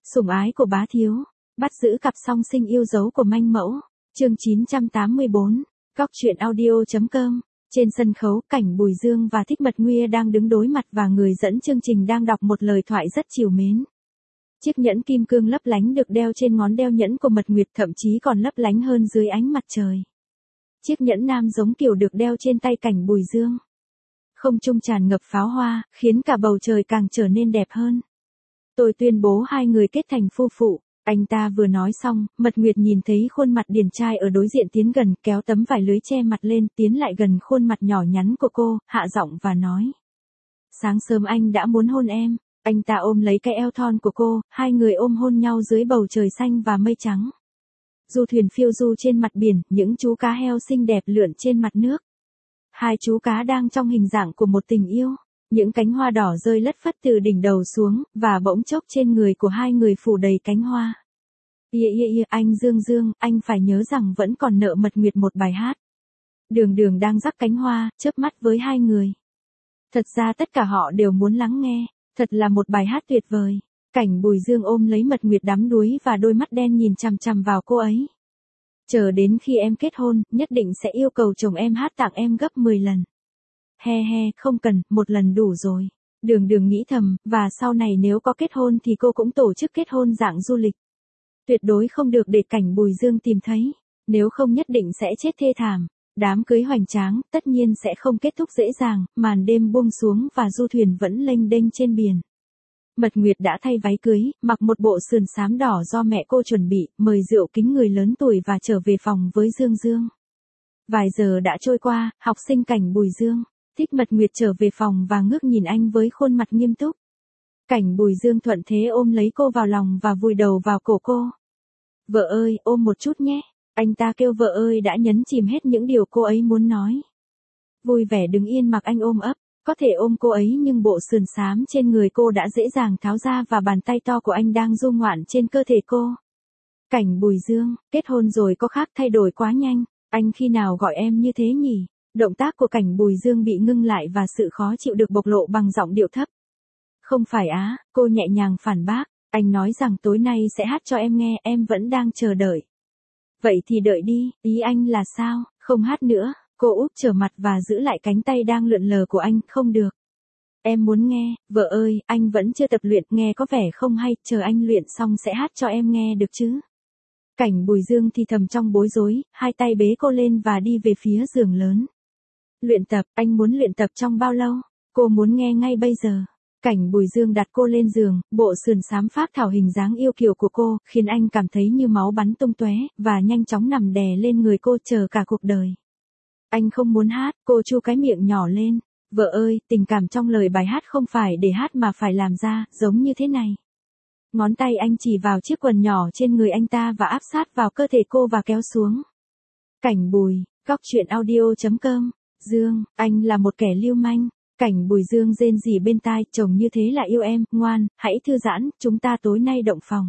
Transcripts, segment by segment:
Sủng ái của bá thiếu, bắt giữ cặp song sinh yêu dấu của manh mẫu. Chương 984, Góc truyện audio.com. Trên sân khấu, cảnh Bùi Dương và Thích Mật Nguya đang đứng đối mặt và người dẫn chương trình đang đọc một lời thoại rất trìu mến. Chiếc nhẫn kim cương lấp lánh được đeo trên ngón đeo nhẫn của Mật Nguyệt, thậm chí còn lấp lánh hơn dưới ánh mặt trời. Chiếc nhẫn nam giống kiểu được đeo trên tay cảnh Bùi Dương. Không trung tràn ngập pháo hoa, khiến cả bầu trời càng trở nên đẹp hơn. Tôi tuyên bố hai người kết thành phu phụ. Anh ta vừa nói xong, Mật Nguyệt nhìn thấy khuôn mặt điển trai ở đối diện tiến gần, kéo tấm vải lưới che mặt lên, tiến lại gần khuôn mặt nhỏ nhắn của cô, hạ giọng và nói. Sáng sớm anh đã muốn hôn em. Anh ta ôm lấy cái eo thon của cô, hai người ôm hôn nhau dưới bầu trời xanh và mây trắng. Du thuyền phiêu du trên mặt biển, những chú cá heo xinh đẹp lượn trên mặt nước. Hai chú cá đang trong hình dạng của một tình yêu. Những cánh hoa đỏ rơi lất phất từ đỉnh đầu xuống, và bỗng chốc trên người của hai người phủ đầy cánh hoa. Anh Dương Dương, anh phải nhớ rằng vẫn còn nợ Mật Nguyệt một bài hát. Đường Đường đang rắc cánh hoa, chớp mắt với hai người. Thật ra tất cả họ đều muốn lắng nghe, thật là một bài hát tuyệt vời. Cảnh Bùi Dương ôm lấy Mật Nguyệt đắm đuối và đôi mắt đen nhìn chằm chằm vào cô ấy. Chờ đến khi em kết hôn, nhất định sẽ yêu cầu chồng em hát tặng em gấp 10 lần. Không cần, một lần đủ rồi. Đường Đường nghĩ thầm, và sau này nếu có kết hôn thì cô cũng tổ chức kết hôn dạng du lịch. Tuyệt đối không được để cảnh Bùi Dương tìm thấy, nếu không nhất định sẽ chết thê thảm. Đám cưới hoành tráng, tất nhiên sẽ không kết thúc dễ dàng, màn đêm buông xuống và du thuyền vẫn lênh đênh trên biển. Mật Nguyệt đã thay váy cưới, mặc một bộ sườn xám đỏ do mẹ cô chuẩn bị, mời rượu kính người lớn tuổi và trở về phòng với Dương Dương. Vài giờ đã trôi qua, học sinh cảnh Bùi Dương. Thích Mật Nguyệt trở về phòng và ngước nhìn anh với khuôn mặt nghiêm túc. Cảnh Bùi Dương thuận thế ôm lấy cô vào lòng và vùi đầu vào cổ cô. Vợ ơi, ôm một chút nhé. Anh ta kêu vợ ơi đã nhấn chìm hết những điều cô ấy muốn nói. Vui vẻ đứng yên mặc anh ôm ấp, có thể ôm cô ấy nhưng bộ sườn xám trên người cô đã dễ dàng tháo ra và bàn tay to của anh đang du ngoạn trên cơ thể cô. Cảnh Bùi Dương, kết hôn rồi có khác thay đổi quá nhanh, anh khi nào gọi em như thế nhỉ? Động tác của cảnh Bùi Dương bị ngưng lại và sự khó chịu được bộc lộ bằng giọng điệu thấp. Không phải á, cô nhẹ nhàng phản bác, anh nói rằng tối nay sẽ hát cho em nghe, em vẫn đang chờ đợi. Vậy thì đợi đi, ý anh là sao, không hát nữa, cô úp trở mặt và giữ lại cánh tay đang lượn lờ của anh, không được. Em muốn nghe, vợ ơi, anh vẫn chưa tập luyện, nghe có vẻ không hay, chờ anh luyện xong sẽ hát cho em nghe được chứ. Cảnh Bùi Dương thì thầm trong bối rối, hai tay bế cô lên và đi về phía giường lớn. Luyện tập, anh muốn luyện tập trong bao lâu? Cô muốn nghe ngay bây giờ. Cảnh Bùi Dương đặt cô lên giường, bộ sườn xám phác thảo hình dáng yêu kiều của cô, khiến anh cảm thấy như máu bắn tung tóe, và nhanh chóng nằm đè lên người cô chờ cả cuộc đời. Anh không muốn hát, cô chu cái miệng nhỏ lên. Vợ ơi, tình cảm trong lời bài hát không phải để hát mà phải làm ra, giống như thế này. Ngón tay anh chỉ vào chiếc quần nhỏ trên người anh ta và áp sát vào cơ thể cô và kéo xuống. Cảnh Bùi, Góc truyện audio.com. Dương, anh là một kẻ lưu manh. Cảnh Bùi Dương rên rỉ bên tai, chồng như thế là yêu em, ngoan, hãy thư giãn, chúng ta tối nay động phòng.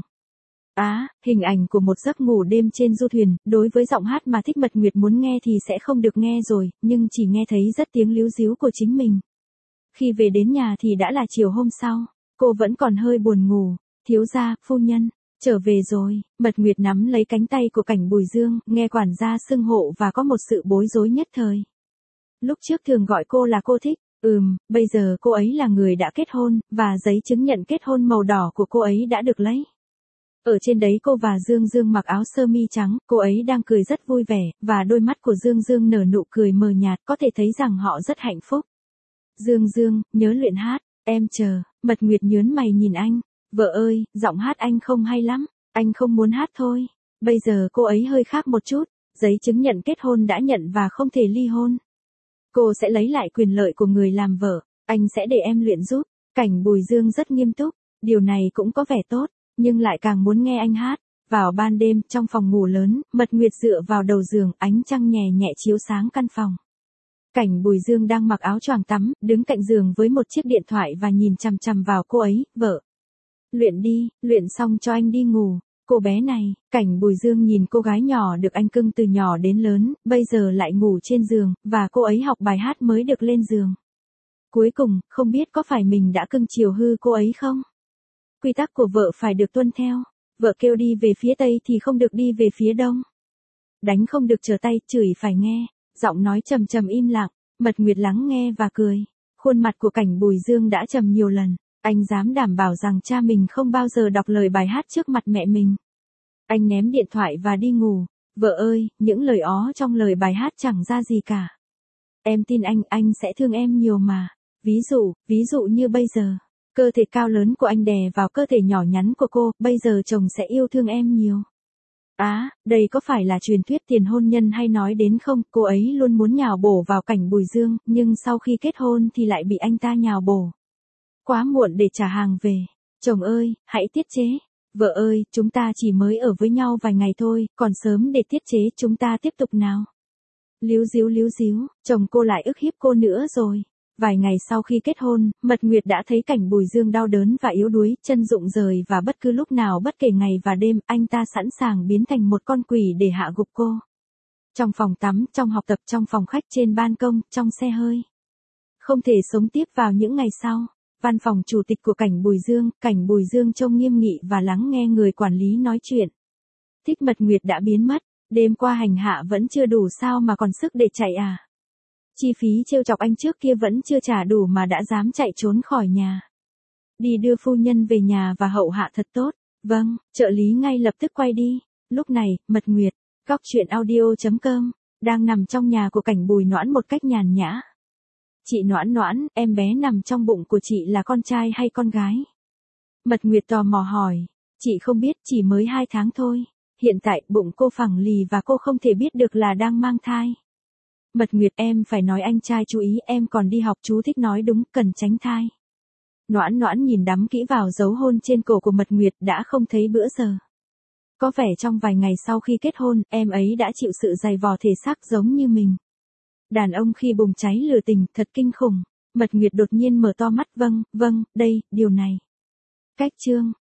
Hình ảnh của một giấc ngủ đêm trên du thuyền, đối với giọng hát mà Thích Mật Nguyệt muốn nghe thì sẽ không được nghe rồi, nhưng chỉ nghe thấy rất tiếng líu ríu của chính mình. Khi về đến nhà thì đã là chiều hôm sau, cô vẫn còn hơi buồn ngủ. Thiếu gia, phu nhân, trở về rồi. Mật Nguyệt nắm lấy cánh tay của cảnh Bùi Dương, nghe quản gia xưng hộ và có một sự bối rối nhất thời. Lúc trước thường gọi cô là cô Thích, bây giờ cô ấy là người đã kết hôn, và giấy chứng nhận kết hôn màu đỏ của cô ấy đã được lấy. Ở trên đấy cô và Dương Dương mặc áo sơ mi trắng, cô ấy đang cười rất vui vẻ, và đôi mắt của Dương Dương nở nụ cười mờ nhạt, có thể thấy rằng họ rất hạnh phúc. Dương Dương, nhớ luyện hát, em chờ. Mật Nguyệt nhớn mày nhìn anh. Vợ ơi, giọng hát anh không hay lắm, anh không muốn hát thôi. Bây giờ cô ấy hơi khác một chút, giấy chứng nhận kết hôn đã nhận và không thể ly hôn. Cô sẽ lấy lại quyền lợi của người làm vợ, anh sẽ để em luyện giúp. Cảnh Bùi Dương rất nghiêm túc, điều này cũng có vẻ tốt, nhưng lại càng muốn nghe anh hát. Vào ban đêm, trong phòng ngủ lớn, Mật Nguyệt dựa vào đầu giường, ánh trăng nhẹ nhẹ chiếu sáng căn phòng. Cảnh Bùi Dương đang mặc áo choàng tắm, đứng cạnh giường với một chiếc điện thoại và nhìn chằm chằm vào cô ấy, vợ. Luyện đi, luyện xong cho anh đi ngủ. Cô bé này, cảnh Bùi Dương nhìn cô gái nhỏ được anh cưng từ nhỏ đến lớn, bây giờ lại ngủ trên giường, và cô ấy học bài hát mới được lên giường. Cuối cùng, không biết có phải mình đã cưng chiều hư cô ấy không? Quy tắc của vợ phải được tuân theo. Vợ kêu đi về phía tây thì không được đi về phía đông. Đánh không được trở tay, chửi phải nghe. Giọng nói trầm trầm im lặng. Mật Nguyệt lắng nghe và cười. Khuôn mặt của Cảnh Bùi Dương đã trầm nhiều lần. Anh dám đảm bảo rằng cha mình không bao giờ đọc lời bài hát trước mặt mẹ mình. Anh ném điện thoại và đi ngủ. Vợ ơi, những lời ó trong lời bài hát chẳng ra gì cả. Em tin anh sẽ thương em nhiều mà. Ví dụ như bây giờ. Cơ thể cao lớn của anh đè vào cơ thể nhỏ nhắn của cô, bây giờ chồng sẽ yêu thương em nhiều. Đây có phải là truyền thuyết tiền hôn nhân hay nói đến không? Cô ấy luôn muốn nhào bổ vào Cảnh Bùi Dương, nhưng sau khi kết hôn thì lại bị anh ta nhào bổ. Quá muộn để trả hàng về. Chồng ơi, hãy tiết chế. Vợ ơi, chúng ta chỉ mới ở với nhau vài ngày thôi, còn sớm để tiết chế, chúng ta tiếp tục nào. Líu díu, chồng cô lại ức hiếp cô nữa rồi. Vài ngày sau khi kết hôn, Mật Nguyệt đã thấy Cảnh Bùi Dương đau đớn và yếu đuối, chân rụng rời và bất cứ lúc nào bất kể ngày và đêm, anh ta sẵn sàng biến thành một con quỷ để hạ gục cô. Trong phòng tắm, trong học tập, trong phòng khách, trên ban công, trong xe hơi. Không thể sống tiếp vào những ngày sau. Văn phòng chủ tịch của Cảnh Bùi Dương trông nghiêm nghị và lắng nghe người quản lý nói chuyện. Thích Mật Nguyệt đã biến mất, đêm qua hành hạ vẫn chưa đủ sao mà còn sức để chạy à? Chi phí trêu chọc anh trước kia vẫn chưa trả đủ mà đã dám chạy trốn khỏi nhà. Đi đưa phu nhân về nhà và hậu hạ thật tốt. Vâng, trợ lý ngay lập tức quay đi. Lúc này, Mật Nguyệt, góc truyện audio.com, đang nằm trong nhà của Cảnh Bùi Noãn một cách nhàn nhã. Chị Noãn, em bé nằm trong bụng của chị là con trai hay con gái? Mật Nguyệt tò mò hỏi. Chị không biết, chỉ mới 2 tháng thôi. Hiện tại bụng cô phẳng lì và cô không thể biết được là đang mang thai. Mật Nguyệt, em phải nói anh trai chú ý, em còn đi học, chú thích nói đúng, cần tránh thai. Noãn nhìn đắm kỹ vào dấu hôn trên cổ của Mật Nguyệt đã không thấy bữa giờ. Có vẻ trong vài ngày sau khi kết hôn, em ấy đã chịu sự dày vò thể xác giống như mình. Đàn ông khi bùng cháy lửa tình thật kinh khủng. Mật Nguyệt đột nhiên mở to mắt, vâng, đây, điều này. Cách chương.